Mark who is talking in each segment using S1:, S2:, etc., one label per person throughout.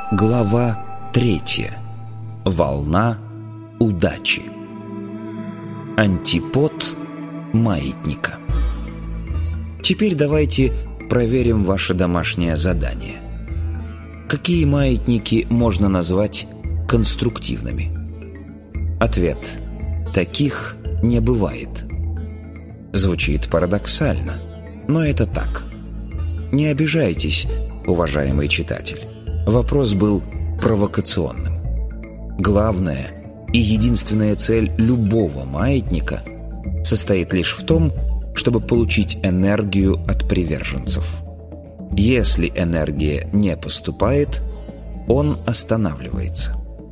S1: Глава 3. Волна удачи. Антипод маятника. Теперь давайте проверим ваше домашнее задание. Какие маятники можно назвать конструктивными? Ответ: таких не бывает. Звучит парадоксально, но это так. Не обижайтесь, уважаемый читатель. Вопрос был провокационным. Главная и единственная цель любого маятника состоит лишь в том, чтобы получить энергию от приверженцев. Если энергия не поступает, он останавливается.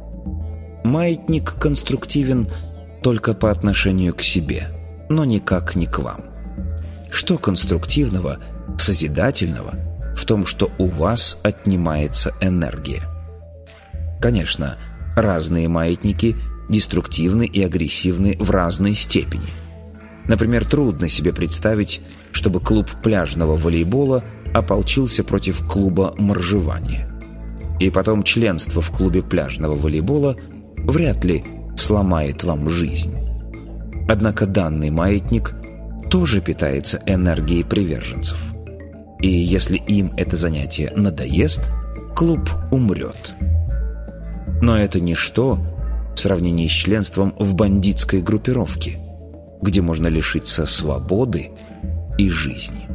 S1: Маятник конструктивен только по отношению к себе, но никак не к вам. Что конструктивного, созидательного в том, что у вас отнимается энергия? Конечно, разные маятники деструктивны и агрессивны в разной степени. Например, трудно себе представить, чтобы клуб пляжного волейбола ополчился против клуба моржевания. И потом членство в клубе пляжного волейбола вряд ли сломает вам жизнь. Однако данный маятник тоже питается энергией приверженцев. И если им это занятие надоест, клуб умрет. Но это ничто в сравнении с членством в бандитской группировке, где можно лишиться свободы и жизни.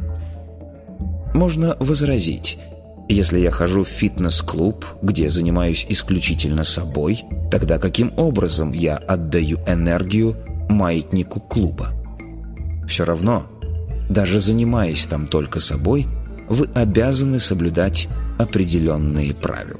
S1: Можно возразить: если я хожу в фитнес-клуб, где занимаюсь исключительно собой, тогда каким образом я отдаю энергию маятнику клуба? Все равно, даже занимаясь там только собой, вы обязаны соблюдать определенные правила.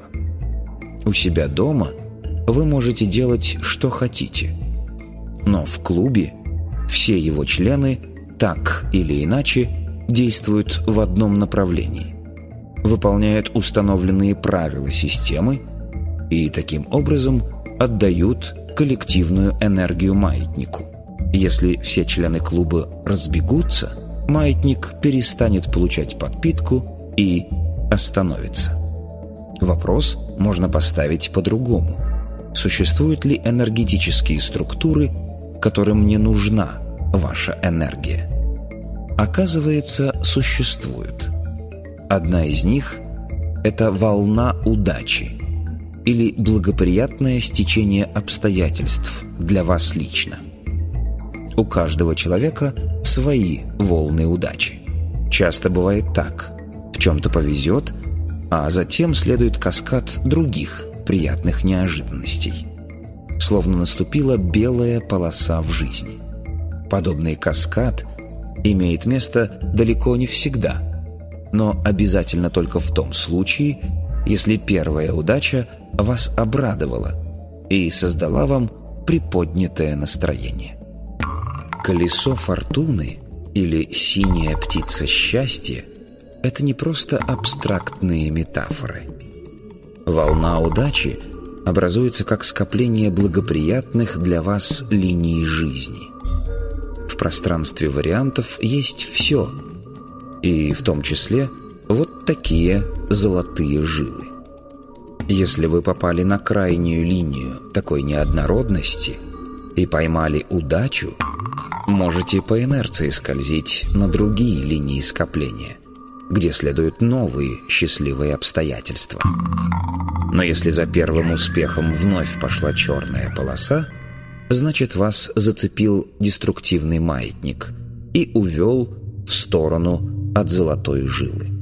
S1: У себя дома вы можете делать, что хотите. Но в клубе все его члены так или иначе действуют в одном направлении, выполняют установленные правила системы и таким образом отдают коллективную энергию маятнику. Если все члены клуба разбегутся, маятник перестанет получать подпитку и остановится. Вопрос можно поставить по-другому. Существуют ли энергетические структуры, которым не нужна ваша энергия? Оказывается, существуют. Одна из них – это волна удачи или благоприятное стечение обстоятельств для вас лично. У каждого человека свои волны удачи. Часто бывает так: в чем-то повезет, а затем следует каскад других приятных неожиданностей. Словно наступила белая полоса в жизни. Подобный каскад имеет место далеко не всегда, но обязательно только в том случае, если первая удача вас обрадовала и создала вам приподнятое настроение. Колесо фортуны или синяя птица счастья – это не просто абстрактные метафоры. Волна удачи образуется как скопление благоприятных для вас линий жизни. В пространстве вариантов есть все, и в том числе вот такие золотые жилы. Если вы попали на крайнюю линию такой неоднородности и поймали удачу, можете по инерции скользить на другие линии скопления, где следуют новые счастливые обстоятельства. Но если за первым успехом вновь пошла черная полоса, значит, вас зацепил деструктивный маятник и увел в сторону от золотой жилы.